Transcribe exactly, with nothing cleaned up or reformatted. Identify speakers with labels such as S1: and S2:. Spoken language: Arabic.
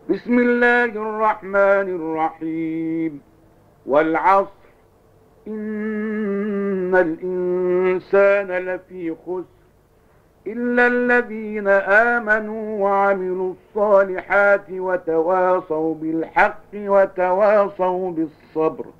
S1: بسم الله الرحمن الرحيم. والعصر إن الإنسان لفي خسر إلا الذين آمنوا وعملوا الصالحات وتواصوا بالحق وتواصوا بالصبر.